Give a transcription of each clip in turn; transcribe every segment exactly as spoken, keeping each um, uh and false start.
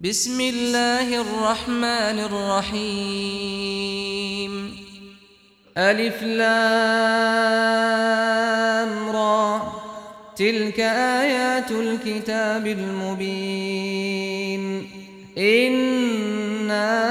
بسم الله الرحمن الرحيم. ألف لام را، تلك آيات الكتاب المبين. إنا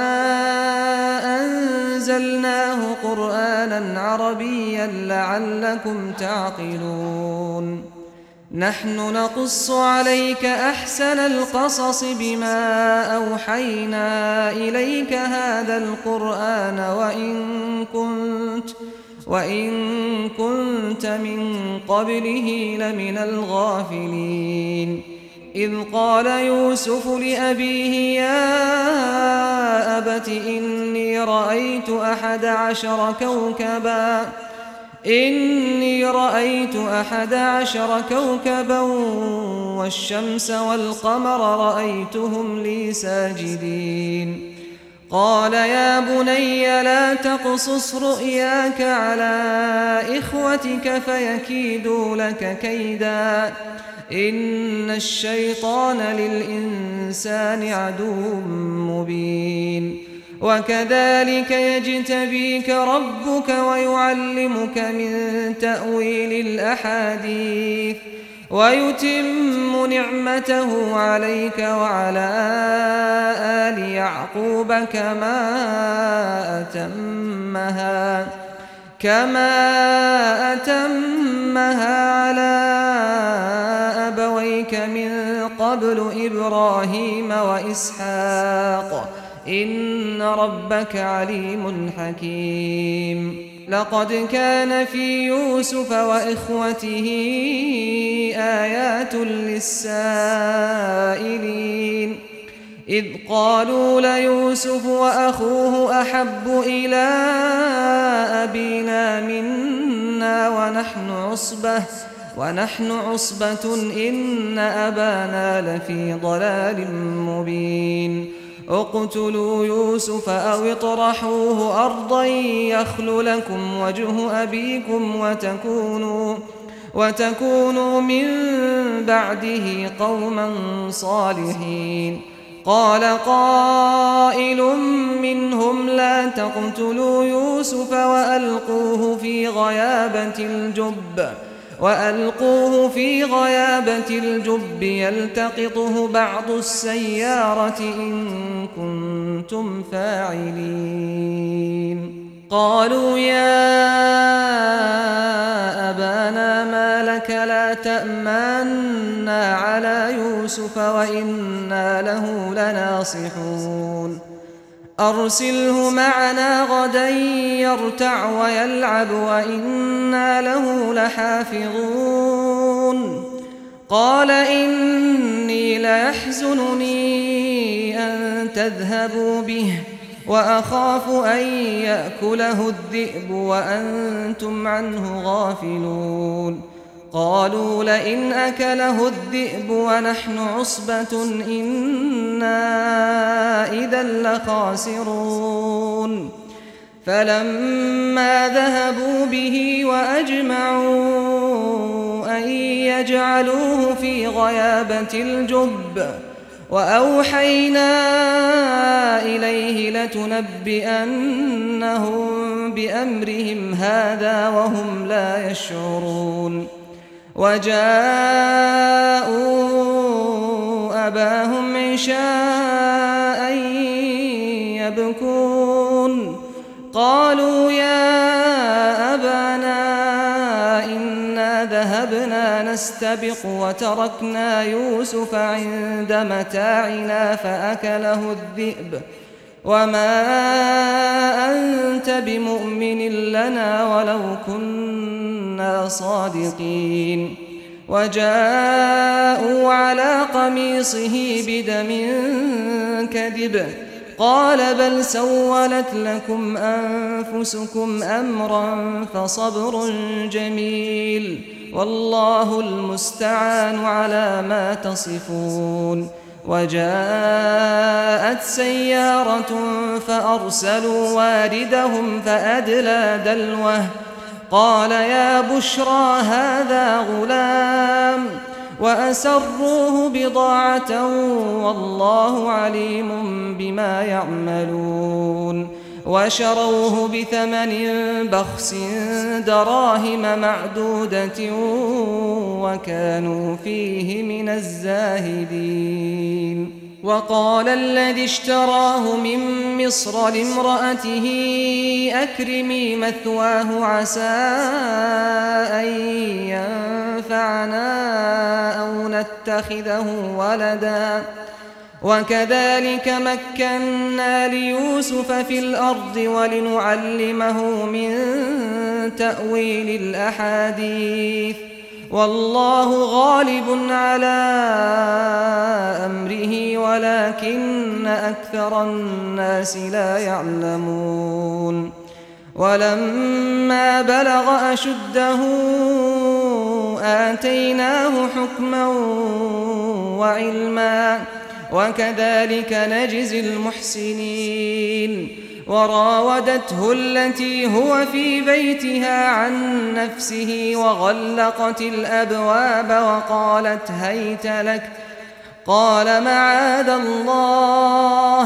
أنزلناه قرآنا عربيا لعلكم تعقلون. نحن نقص عليك أحسن القصص بما أوحينا إليك هذا القرآن وإن كنت, وإن كنت من قبله لمن الغافلين. إذ قال يوسف لأبيه يا أبت إني رأيت أحد عشر كوكبا إني رأيت أحد عشر كوكبا والشمس والقمر رأيتهم لي ساجدين. قال يا بني لا تقصص رؤياك على إخوتك فيكيدوا لك كيدا إن الشيطان للإنسان عدو مبين. وكذلك يجتبيك ربك ويعلمك من تأويل الأحاديث ويتم نعمته عليك وعلى آل يعقوب كما أتمها كما أتمها على أبويك من قبل إبراهيم وإسحاق إن ربك عليم حكيم. لقد كان في يوسف وإخوته آيات للسائلين إذ قالوا ليوسف وأخوه أحب إلى أبينا منا ونحن عصبة ونحن عصبة إن أبانا لفي ضلال مبين. اقتلوا يوسف أو اطرحوه أرضا يخل لكم وجه أبيكم وتكونوا, وتكونوا من بعده قوما صالحين. قال قائل منهم لا تقتلوا يوسف وألقوه في غيابة الجب وألقوه في غيابة الجب يلتقطه بعض السيارة إن كنتم فاعلين. قالوا يا أبانا ما لك لا تأمنا على يوسف وإنا له لناصحون. أرسله معنا غدا يرتع ويلعب وإنا له لحافظون. قال إني ليحزنني أن تذهبوا به وأخاف أن يأكله الذئب وأنتم عنه غافلون. قالوا لئن أكله الذئب ونحن عصبة إنا إذا لخاسرون. فلما ذهبوا به وأجمعوا أن يجعلوه في غيابة الجب وأوحينا إليه لتنبئنهم بأمرهم هذا وهم لا يشعرون. وجاءوا أباهم عشاء يبكون. قالوا يا أبانا إنا ذهبنا نستبق وتركنا يوسف عند متاعنا فأكله الذئب وما أنت بمؤمن لنا ولو كنا صادقين. وجاءوا على قميصه بدم كذب قال بل سولت لكم أنفسكم أمرا فصبر جميل والله المستعان على ما تصفون. وجاءت سيارة فأرسلوا واردهم فأدلى دلوه قال يا بشرى هذا غلام وأسروه بضاعة والله عليم بما يعملون وشروه بثمن بخس دراهم معدودة وكانوا فيه من الزاهدين وقال الذي اشتراه من مصر لامرأته أكرمي مثواه عسى أن ينفعنا أو نتخذه ولدا وكذلك مكنا ليوسف في الأرض ولنعلمه من تأويل الأحاديث والله غالب على أمره ولكن أكثر الناس لا يعلمون ولما بلغ أشده آتيناه حكما وعلما وكذلك نجزي المحسنين وراودته التي هو في بيتها عن نفسه وغلقت الأبواب وقالت هيت لك قال معاذ الله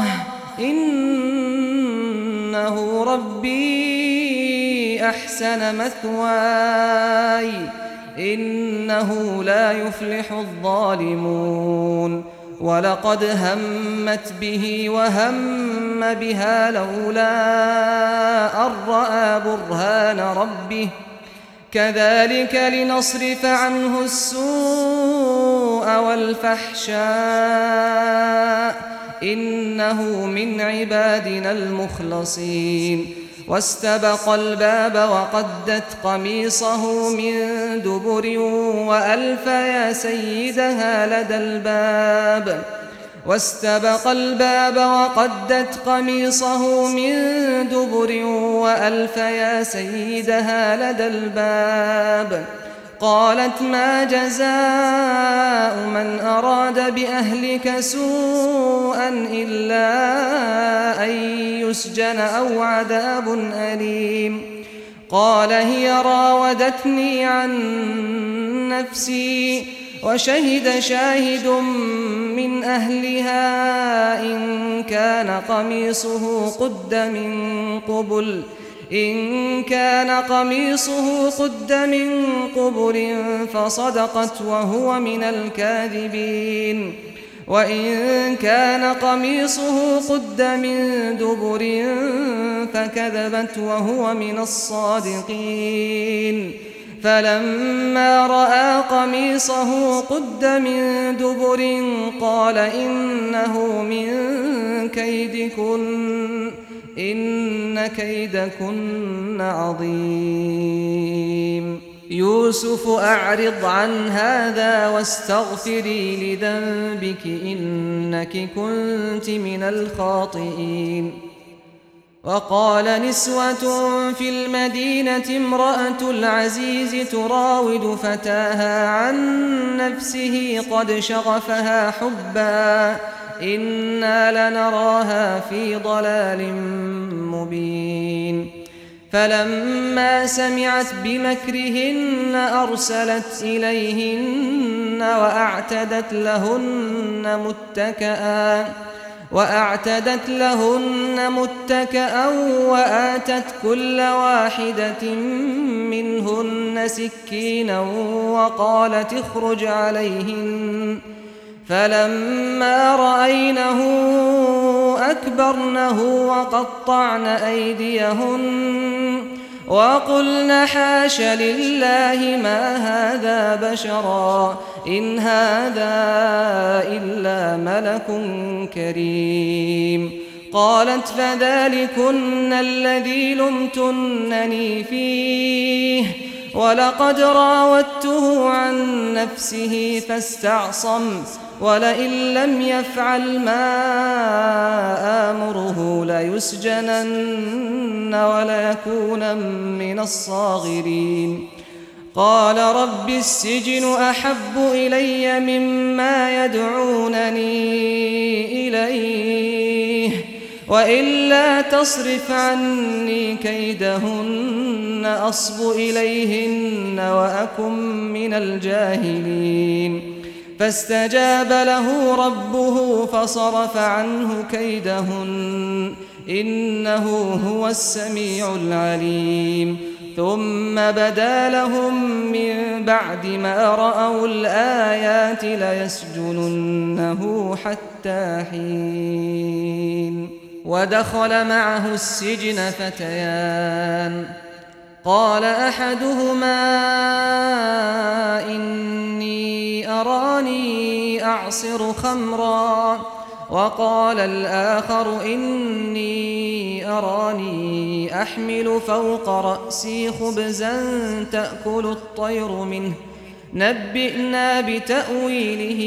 إنه ربي أحسن مثواي إنه لا يفلح الظالمون ولقد همت به وهم بها لولا أن رأى برهان ربه كذلك لنصرف عنه السوء والفحشاء إنه من عبادنا المخلصين واستبق الباب وقدت قميصه من دبر وألف يا سيدها لدى الباب واستبق الباب وقدت قميصه من دبر وألف يا سيدها لدى الباب قالت ما جزاء من أراد بأهلك سوءا إلا أن يسجن أو عذاب أليم قال هي راودتني عن نفسي وشهد شاهد من أهلها إن كان قميصه قد من قبل إن كان قميصه قد من قبل فصدقت وهو من الكاذبين وإن كان قميصه قد من دبر فكذبت وهو من الصادقين فلما رأى قميصه قد من دبر قال إنه من كيدكن إن كيدكن عظيم يوسف أعرض عن هذا واستغفري لذنبك إنك كنت من الخاطئين وقال نسوة في المدينة امرأة العزيز تراود فتاها عن نفسه قد شغفها حبا إنا لنراها في ضلال مبين فلما سمعت بمكرهن أرسلت إليهن وأعتدت لهن متكئا وأعتدت لهن متكئا وآتت كل واحدة منهن سكينا وقالت اخرج عليهن فلما رأينه أكبرنه وقطعن أيديهن وقلن حاش لله ما هذا بشرا إن هذا إلا ملك كريم قالت فذلكن الذي لمتنني فيه ولقد راودته عن نفسه فاستعصم ولئن لم يفعل ما آمره ليسجنن وليكون من الصاغرين قال رب السجن أحب إلي مما يدعونني إليه وإلا تصرف عني كيدهن أصب إليهن وأكن من الجاهلين فاستجاب له ربه فصرف عنه كيدهن إنه هو السميع العليم ثم بدا لهم من بعد ما رأوا الآيات ليسجننه حتى حين ودخل معه السجن فتيان قال أحدهما إني أراني أعصر خمرا وقال الآخر إني أراني أحمل فوق رأسي خبزا تأكل الطير منه نبئنا بتأويله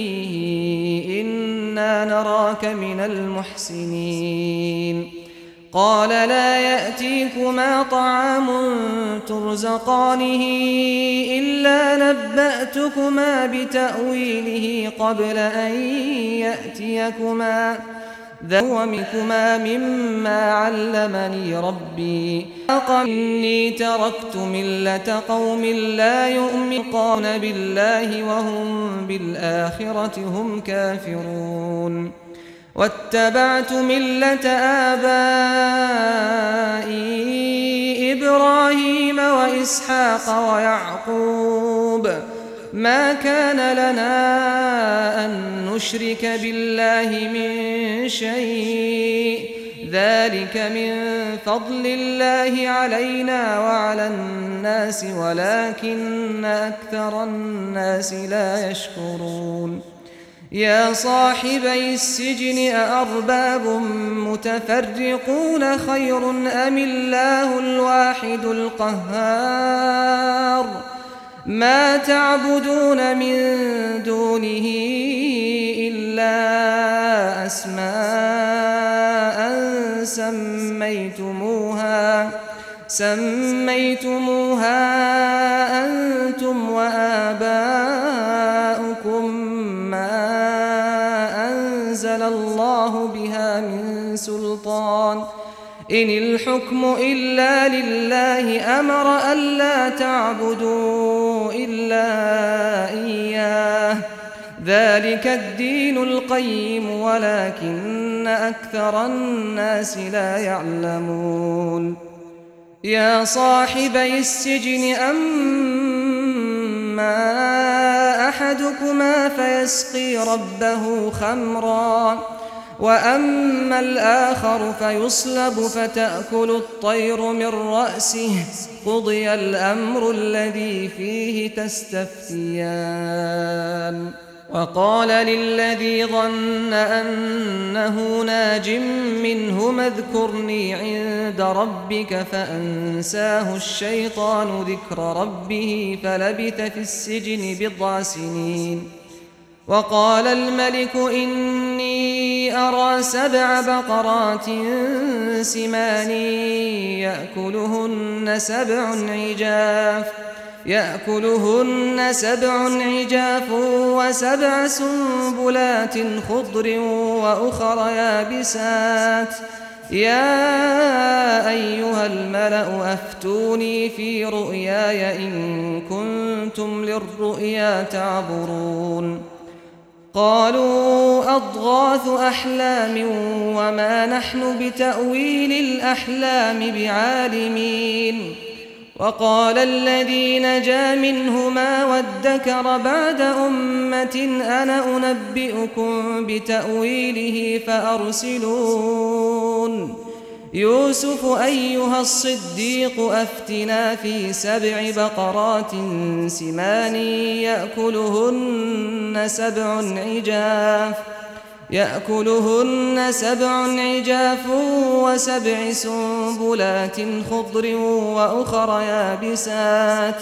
إنا نراك من المحسنين قال لا يأتيكما طعام ترزقانه إلا نبأتكما بتأويله قبل أن يأتيكما ذومكما مما علمني ربي إني تركت ملة قوم لا يؤمنون بالله وهم بالآخرة هم كافرون واتبعت ملة آبائي إبراهيم وإسحاق ويعقوب ما كان لنا أن نشرك بالله من شيء ذلك من فضل الله علينا وعلى الناس ولكن أكثر الناس لا يشكرون يا صاحبي السجن أأرباب متفرقون خير أم الله الواحد القهار ما تعبدون من دونه إلا أسماء سميتموها سميتموها أنتم وآباؤكم ما أنزل الله بها من سلطان إن الحكم إلا لله أمر ألا تعبدوا إلا إياه ذلك الدين القيم ولكن أكثر الناس لا يعلمون يا صاحبي السجن أما أحدكما فيسقي ربه خمرا وأما الآخر فيصلب فتأكل الطير من رأسه قضي الأمر الذي فيه تستفتيان وقال للذي ظن أنه ناج منهما اذكرني عند ربك فأنساه الشيطان ذكر ربه فلبث في السجن بضع سنين وقال الملك إني أرى سبع بقرات سمان يأكلهن سبع عجاف يأكلهن سبع عجاف وسبع سنبلات خضر وأخر يابسات يا أيها الملأ أفتوني في رؤياي إن كنتم للرؤيا تعبرون قالوا أضغاث أحلام وما نحن بتأويل الأحلام بعالمين وقال الذي نجا منهما وادكر بعد أمة أنا أنبئكم بتأويله فأرسلون يوسف أيها الصديق أفتنا في سبع بقرات سمان يأكلهن سبع عجاف يأكلهن سبع عجاف وسبع سنبلات خضر وأخر يابسات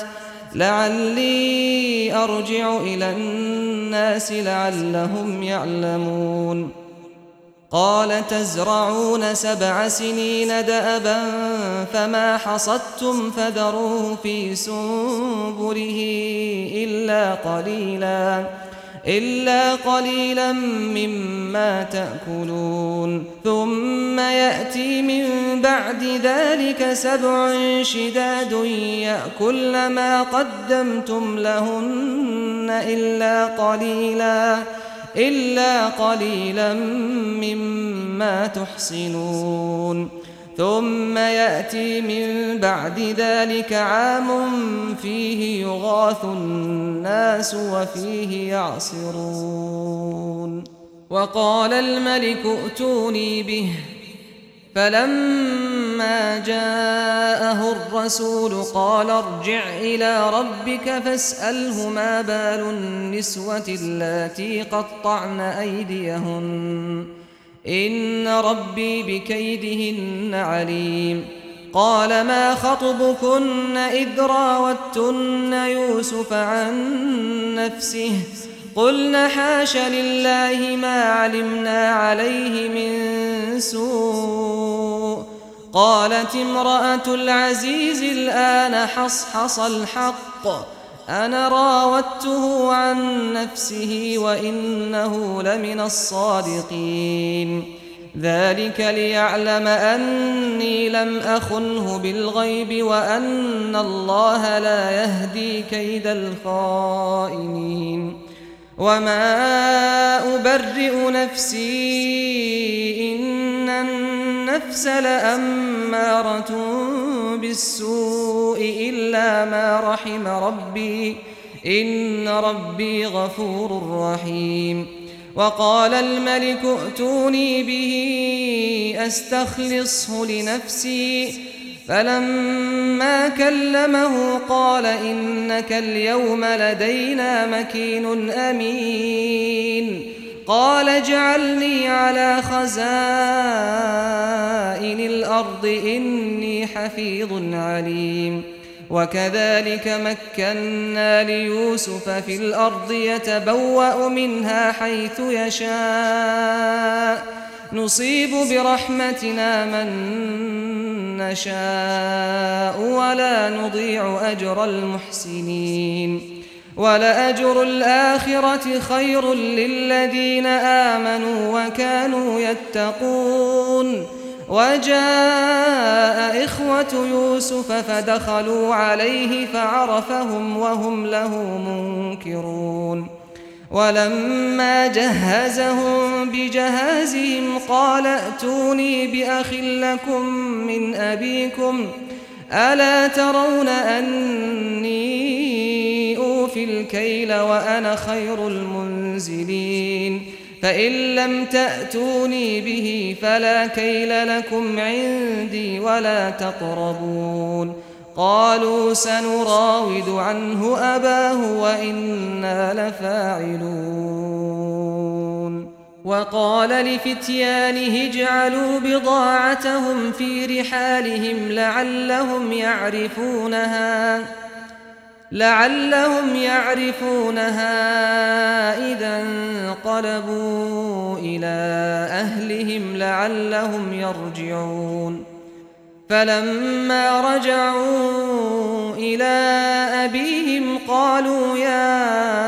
لعلي أرجع إلى الناس لعلهم يعلمون قال تزرعون سبع سنين دأبا فما حصدتم فذروه في سنبله إلا قليلا إلا قليلا مما تأكلون ثم يأتي من بعد ذلك سبع شداد يأكلن ما قدمتم لهن إلا قليلا إلا قليلا مما تحصنون ثم يأتي من بعد ذلك عام فيه يغاث الناس وفيه يعصرون وقال الملك ائتوني به فلما جاءه الرسول قال ارجع إلى ربك فاسأله ما بال النسوة اللاتي قطعن أيديهن إن ربي بكيدهن عليم قال ما خطبكن إذ راوتن يوسف عن نفسه قلن حاش لله ما علمنا عليه من سوء قالت امرأة العزيز الآن حصحص الحق أنا راودته عن نفسه وإنه لمن الصادقين ذلك ليعلم أني لم أخنه بالغيب وأن الله لا يهدي كيد الخائنين وما أبرئ نفسي إن النفس لأمارة بالسوء إلا ما رحم ربي إن ربي غفور رحيم وقال الملك ائتوني به أستخلصه لنفسي فلما كلمه قال إنك اليوم لدينا مكين أمين قال اجعلني على خزائن الأرض إني حفيظ عليم وكذلك مكنا ليوسف في الأرض يتبوأ منها حيث يشاء نصيب برحمتنا من نشاء ولا نضيع أجر المحسنين ولأجر الآخرة خير للذين آمنوا وكانوا يتقون وجاء إخوة يوسف فدخلوا عليه فعرفهم وهم له منكرون ولما جهزهم بجهازهم قال ائتوني بأخ لكم من أبيكم ألا ترون أني أوفي الكيل وأنا خير المنزلين فإن لم تأتوني به فلا كيل لكم عندي ولا تقربون قالوا سنراود عنه أباه وإنا لفاعلون وقال لفتيانه اجعلوا بضاعتهم في رحالهم لعلهم يعرفونها لعلهم يعرفونها إذا انقلبوا إلى أهلهم لعلهم يرجعون فلما رجعوا إلى أبيهم قالوا يا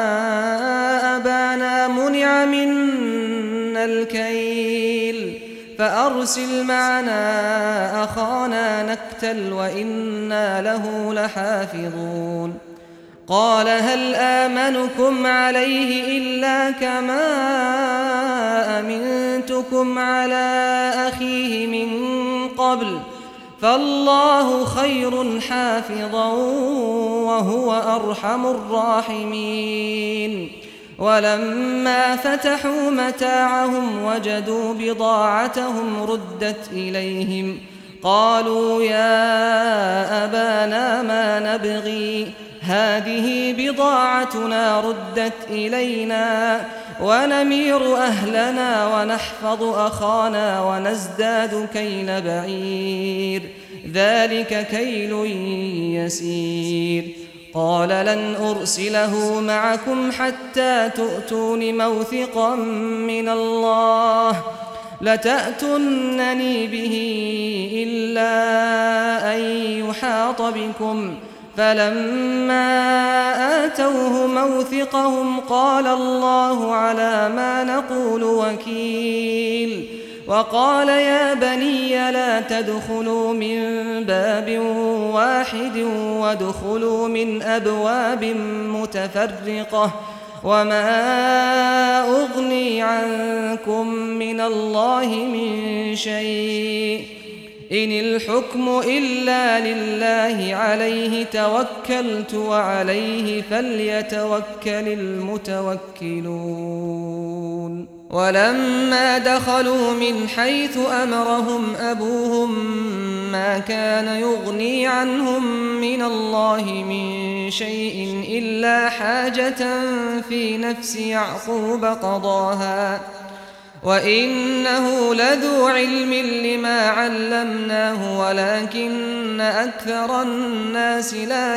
أبانا منع منا الكيل فأرسل معنا أخانا نكتل وإنا له لحافظون قال هل آمنكم عليه إلا كما أمنتكم على أخيه من قبل فالله خير حافظا وهو أرحم الراحمين ولما فتحوا متاعهم وجدوا بضاعتهم ردت إليهم قالوا يا أبانا ما نبغي هذه بضاعتنا ردت إلينا ونمير أهلنا ونحفظ أخانا ونزداد كيل بعير ذلك كيل يسير قال لن أرسله معكم حتى تؤتون موثقا من الله لتأتونني به إلا أن يحاط بكم فلما آتوه موثقهم قال الله على ما نقول وكيل وقال يا بني لا تدخلوا من باب واحد وادخلوا من أبواب متفرقة وما أغني عنكم من الله من شيء إن الحكم إلا لله عليه توكلت وعليه فليتوكل المتوكلون ولما دخلوا من حيث أمرهم أبوهم ما كان يغني عنهم من الله من شيء إلا حاجة في نفس يعقوب قضاها وإنه لذو علم لما علمناه ولكن أكثر الناس لا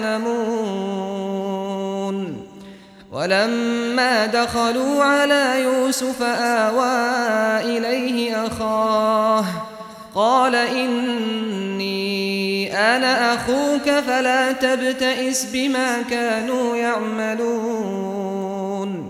يعلمون ولما دخلوا على يوسف آوى إليه أخاه قال إني أنا أخوك فلا تبتئس بما كانوا يعملون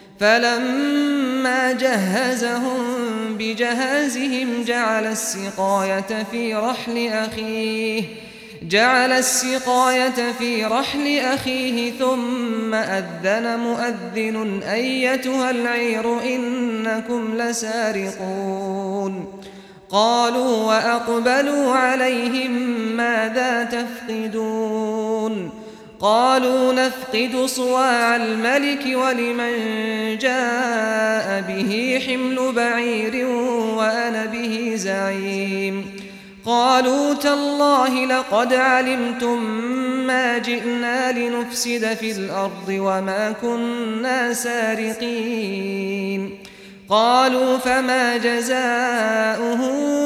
فلما جهزهم بجهازهم جعل السقاية في رحل أخيه جعل السقاية في رحل أخيه ثم أذن مؤذن أيتها العير إنكم لسارقون قالوا وأقبلوا عليهم ماذا تفقدون قالوا نفقد صواع الملك ولمن جاء به حمل بعير وأنا به زعيم قالوا تالله لقد علمتم ما جئنا لنفسد في الأرض وما كنا سارقين قالوا فما جزاؤه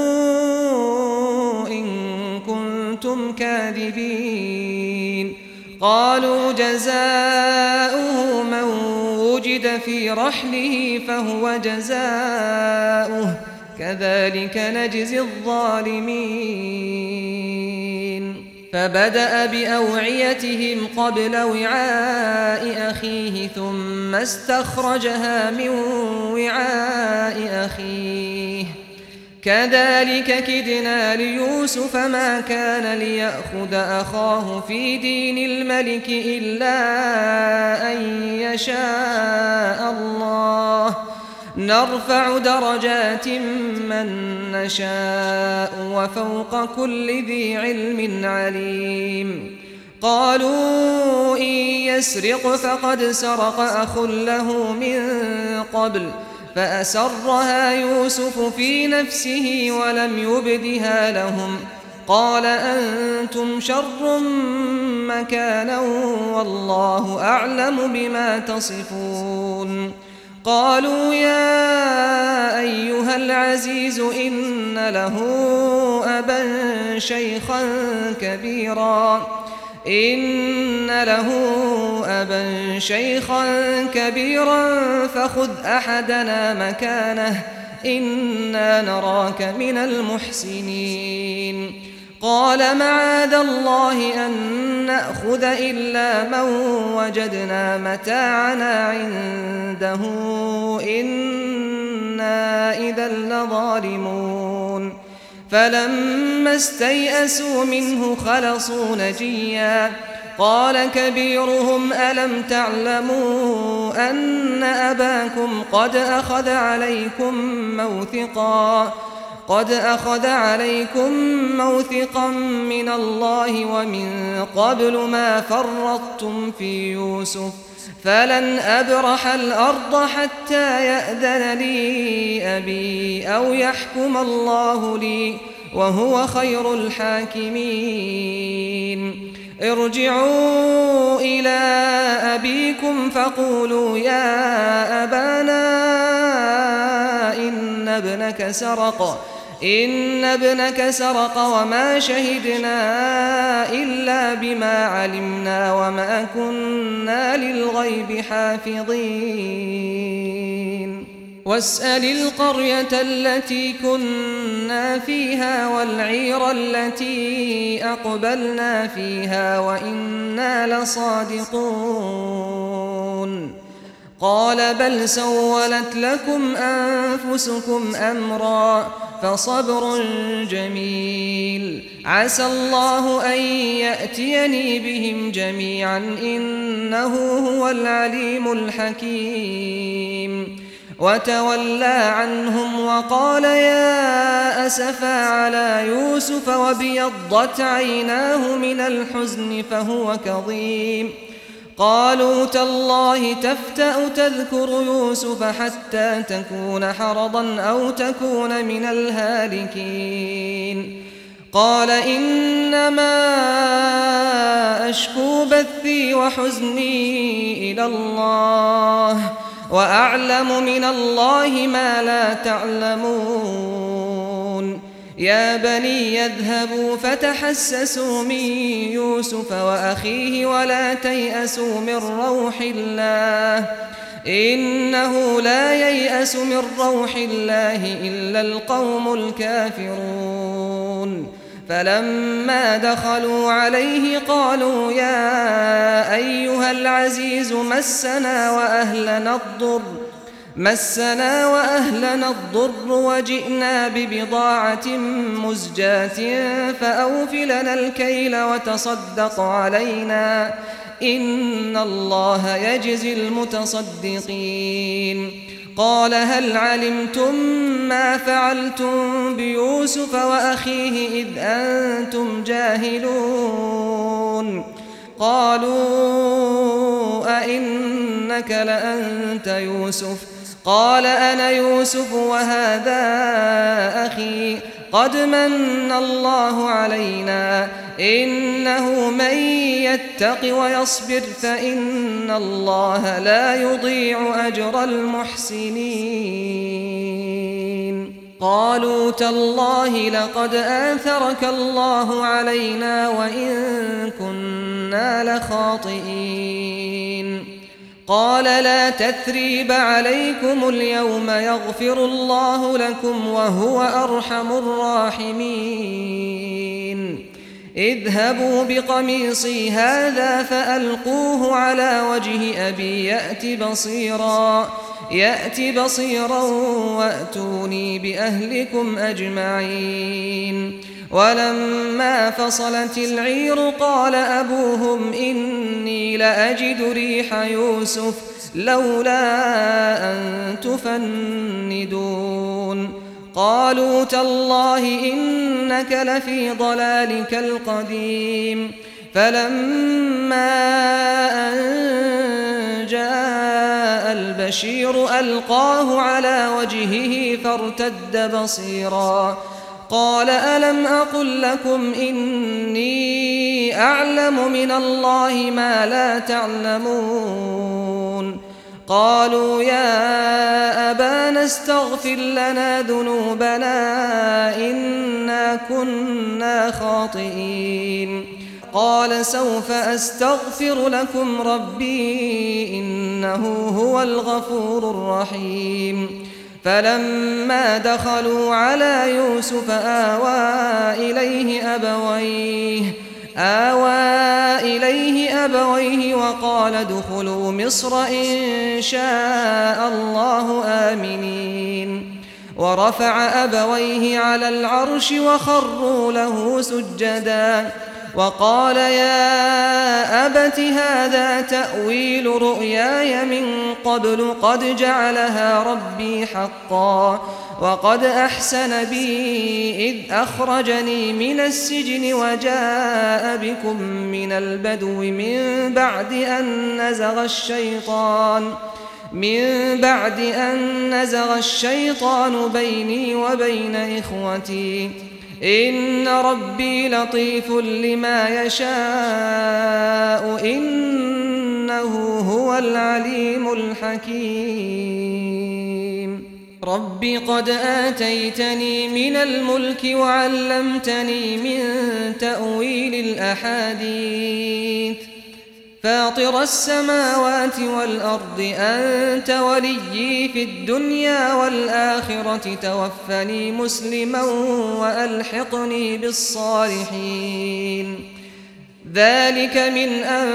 إن كنتم كاذبين قالوا جزاؤه من وجد في رحله فهو جزاؤه كذلك نجزي الظالمين فبدأ بأوعيتهم قبل وعاء أخيه ثم استخرجها من وعاء أخيه كذلك كدنا ليوسف ما كان ليأخذ أخاه في دين الملك إلا أن يشاء الله نرفع درجات من نشاء وفوق كل ذي علم عليم قالوا إن يسرق فقد سرق أخ له من قبل فأسرها يوسف في نفسه ولم يبدها لهم قال أنتم شر مكانا والله أعلم بما تصفون قالوا يا أيها العزيز إن له أبا شيخا كبيرا إن له أبا شيخا كبيرا فخذ أحدنا مكانه إنا نراك من المحسنين قال معاذ الله أن نأخذ إلا من وجدنا متاعنا عنده إنا إذا لظالمون فلما استيئسوا منه خلصوا نجيا قال كبيرهم ألم تعلموا أن أباكم قد أخذ عليكم موثقا قد أخذ عليكم موثقا من الله ومن قبل ما فرطتم في يوسف فلن أبرح الأرض حتى يأذن لي أبي أو يحكم الله لي وهو خير الحاكمين ارجعوا إلى أبيكم فقولوا يا أبانا إن ابنك سرق إن ابنك سرق وما شهدنا إلا بما علمنا وما كنا للغيب حافظين واسأل القرية التي كنا فيها والعير التي أقبلنا فيها وإنا لصادقون قال بل سولت لكم أنفسكم أمرا فصبر جميل عسى الله أن يأتيني بهم جميعا إنه هو العليم الحكيم وتولى عنهم وقال يا أسفا على يوسف وابيضت عيناه من الحزن فهو كظيم قالوا تالله تفتأ تذكر يوسف حتى تكون حرضا أو تكون من الهالكين قال إنما أشكو بثي وحزني إلى الله وأعلم من الله ما لا تعلمون يا بني يذهبوا فتحسسوا من يوسف وأخيه ولا تيأسوا من روح الله إنه لا ييأس من روح الله إلا القوم الكافرون فلما دخلوا عليه قالوا يا أيها العزيز مسنا وأهلنا الضر مسنا وأهلنا الضر وجئنا ببضاعة مزجاة فأوف لنا الكيل وتصدق علينا إن الله يجزي المتصدقين قال هل علمتم ما فعلتم بيوسف وأخيه إذ أنتم جاهلون قالوا أئنك لأنت يوسف قال أنا يوسف وهذا أخي قد من الله علينا إنه من يتق ويصبر فإن الله لا يضيع أجر المحسنين قالوا تالله لقد آثرك الله علينا وإن كنا لخاطئين قال لا تثريب عليكم اليوم يغفر الله لكم وهو أرحم الراحمين اذهبوا بقميصي هذا فألقوه على وجه أبي يأت بصيرا يأت بصيرا وأتوني بأهلكم أجمعين ولما فصلت العير قال أبوهم إني لأجد ريح يوسف لولا أن تفندون قالوا تالله إنك لفي ضلالك القديم فلما أن جاء البشير ألقاه على وجهه فارتد بصيرا قال ألم أقل لكم إني أعلم من الله ما لا تعلمون قالوا يا أبانا استغفر لنا ذنوبنا إنا كنا خاطئين قال سوف أستغفر لكم ربي إنه هو الغفور الرحيم فلما دخلوا على يوسف آوى إليه أبويه آوى إليه أبويه وقال ادخلوا مصر إن شاء الله آمنين ورفع أبويه على العرش وخروا له سجدا وقال يا أبت هذا تأويل رؤياي من قبل قد جعلها ربي حقا وقد أحسن بي إذ أخرجني من السجن وجاء بكم من البدو من بعد أن نزغ الشيطان من بعد أن نزغ الشيطان بيني وبين إخوتي إن ربي لطيف لما يشاء إنه هو العليم الحكيم رب قد آتيتني من الملك وعلمتني من تأويل الأحاديث فاطر السماوات والأرض أنت وليي في الدنيا والآخرة توفني مسلما وألحقني بالصالحين ذلك من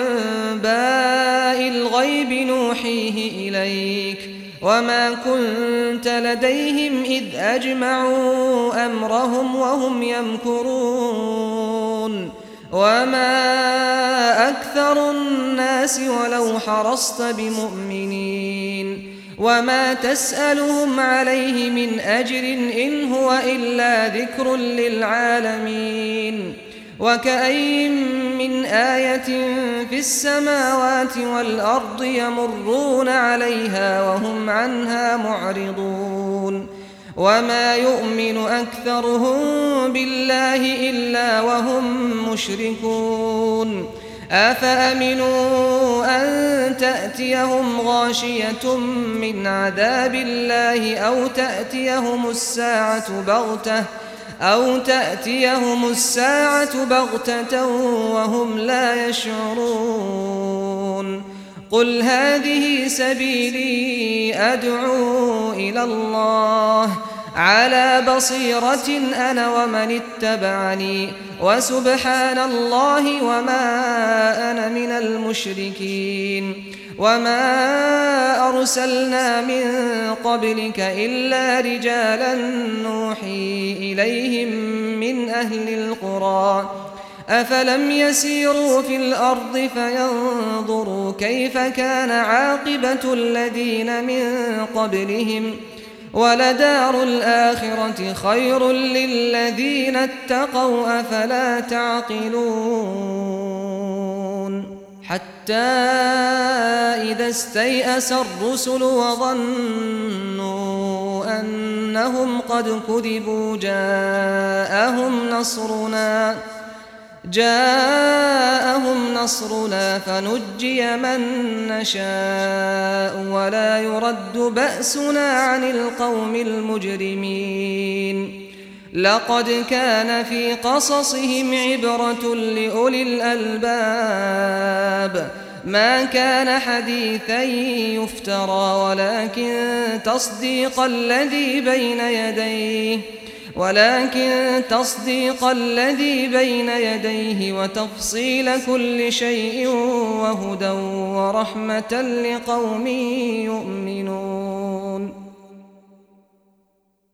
أنباء الغيب نوحيه إليك وما كنت لديهم إذ أجمعوا أمرهم وهم يمكرون وما أكثر الناس ولو حرصت بمؤمنين وما تسألهم عليه من أجر إن هو إلا ذكر للعالمين وكأي من آية في السماوات والأرض يمرون عليها وهم عنها معرضون وما يؤمن أكثرهم بالله إلا وهم مشركون أفأمنوا أن تأتيهم غاشية من عذاب الله أو تأتيهم الساعة بغتة أو تأتيهم الساعة بغتة وهم لا يشعرون قل هذه سبيلي أدعو إلى الله على بصيرة أنا ومن اتبعني وسبحان الله وما أنا من المشركين وما أرسلنا من قبلك إلا رجالا نوحي إليهم من أهل القرى أفلم يسيروا في الأرض فينظروا كيف كان عاقبة الذين من قبلهم ولدار الآخرة خير للذين اتقوا أفلا تعقلون حتى إذا استيأس الرسل وظنوا أنهم قد كذبوا جاءهم نصرنا جاءهم نصرنا فنجي من نشاء ولا يرد بأسنا عن القوم المجرمين لقد كان في قصصهم عبرة لأولي الألباب ما كان حديثا يفترى ولكن تصديق الذي بين يديه ولكن تصديق الذي بين يديه وتفصيل كل شيء وهدى ورحمة لقوم